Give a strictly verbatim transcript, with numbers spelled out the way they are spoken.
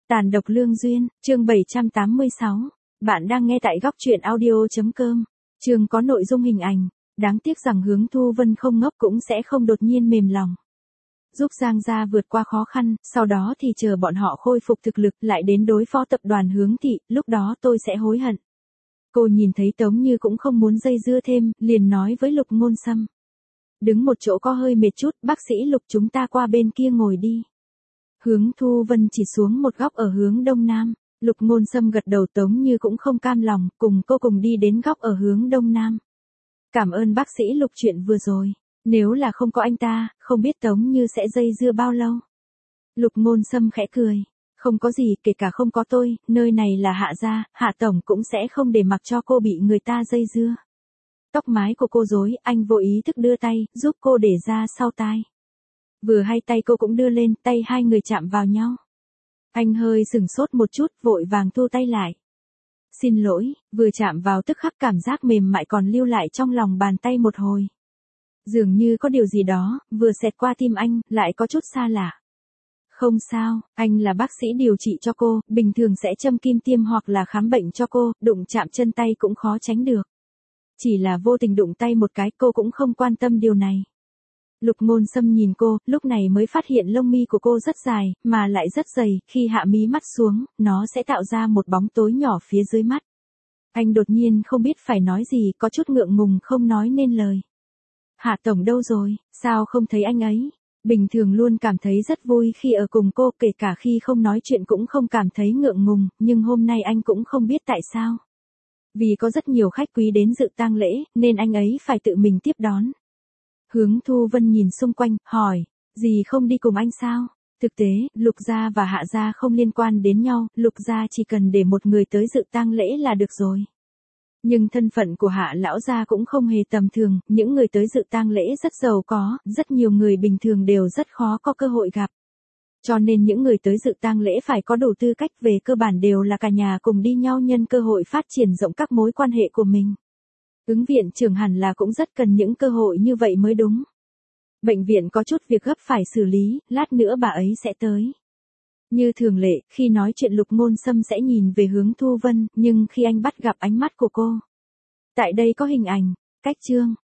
Tàn độc lương duyên, chương bảy trăm tám mươi sáu. Bạn đang nghe tại góc truyện audio.com. Chương có nội dung hình ảnh. Đáng tiếc rằng Hướng Thu Vân không ngốc cũng sẽ không đột nhiên mềm lòng. Giúp Giang gia vượt qua khó khăn, sau đó thì chờ bọn họ khôi phục thực lực lại đến đối phó tập đoàn Hướng thị, lúc đó tôi sẽ hối hận. Cô nhìn thấy Tống Như cũng không muốn dây dưa thêm, liền nói với Lục Ngôn Sâm. Đứng một chỗ có hơi mệt chút, bác sĩ Lục chúng ta qua bên kia ngồi đi. Hướng Thu Vân chỉ xuống một góc ở hướng đông nam, Lục Ngôn Sâm gật đầu. Tống Như cũng không cam lòng, cùng cô cùng đi đến góc ở hướng đông nam. Cảm ơn bác sĩ Lục chuyện vừa rồi, nếu là không có anh ta, không biết Tống Như sẽ dây dưa bao lâu. Lục Ngôn Sâm khẽ cười, không có gì, kể cả không có tôi, nơi này là Hạ gia, Hạ tổng cũng sẽ không để mặc cho cô bị người ta dây dưa. Tóc mái của cô rối, anh vô ý thức đưa tay, giúp cô để ra sau tai. Vừa hay tay cô cũng đưa lên, tay hai người chạm vào nhau. Anh hơi sửng sốt một chút, vội vàng thu tay lại. Xin lỗi, vừa chạm vào tức khắc cảm giác mềm mại còn lưu lại trong lòng bàn tay một hồi. Dường như có điều gì đó, vừa xẹt qua tim anh, lại có chút xa lạ. Không sao, anh là bác sĩ điều trị cho cô, bình thường sẽ châm kim tiêm hoặc là khám bệnh cho cô, đụng chạm chân tay cũng khó tránh được. Chỉ là vô tình đụng tay một cái, cô cũng không quan tâm điều này. Lục Ngôn Sâm nhìn cô, lúc này mới phát hiện lông mi của cô rất dài, mà lại rất dày, khi hạ mí mắt xuống, nó sẽ tạo ra một bóng tối nhỏ phía dưới mắt. Anh đột nhiên không biết phải nói gì, có chút ngượng ngùng không nói nên lời. Hạ tổng đâu rồi, sao không thấy anh ấy? Bình thường luôn cảm thấy rất vui khi ở cùng cô, kể cả khi không nói chuyện cũng không cảm thấy ngượng ngùng, nhưng hôm nay anh cũng không biết tại sao. Vì có rất nhiều khách quý đến dự tang lễ, nên anh ấy phải tự mình tiếp đón. Hướng Thu Vân nhìn xung quanh, hỏi, dì không đi cùng anh sao? Thực tế, Lục gia và Hạ gia không liên quan đến nhau, Lục gia chỉ cần để một người tới dự tang lễ là được rồi. Nhưng thân phận của Hạ lão gia cũng không hề tầm thường, những người tới dự tang lễ rất giàu có, rất nhiều người bình thường đều rất khó có cơ hội gặp. Cho nên những người tới dự tang lễ phải có đủ tư cách, về cơ bản đều là cả nhà cùng đi nhau nhân cơ hội phát triển rộng các mối quan hệ của mình. Ứng viện trưởng hẳn là cũng rất cần những cơ hội như vậy mới đúng. Bệnh viện có chút việc gấp phải xử lý, lát nữa bà ấy sẽ tới. Như thường lệ, khi nói chuyện Lục Ngôn Sâm sẽ nhìn về hướng Thu Vân, nhưng khi anh bắt gặp ánh mắt của cô. Tại đây có hình ảnh, cách chương,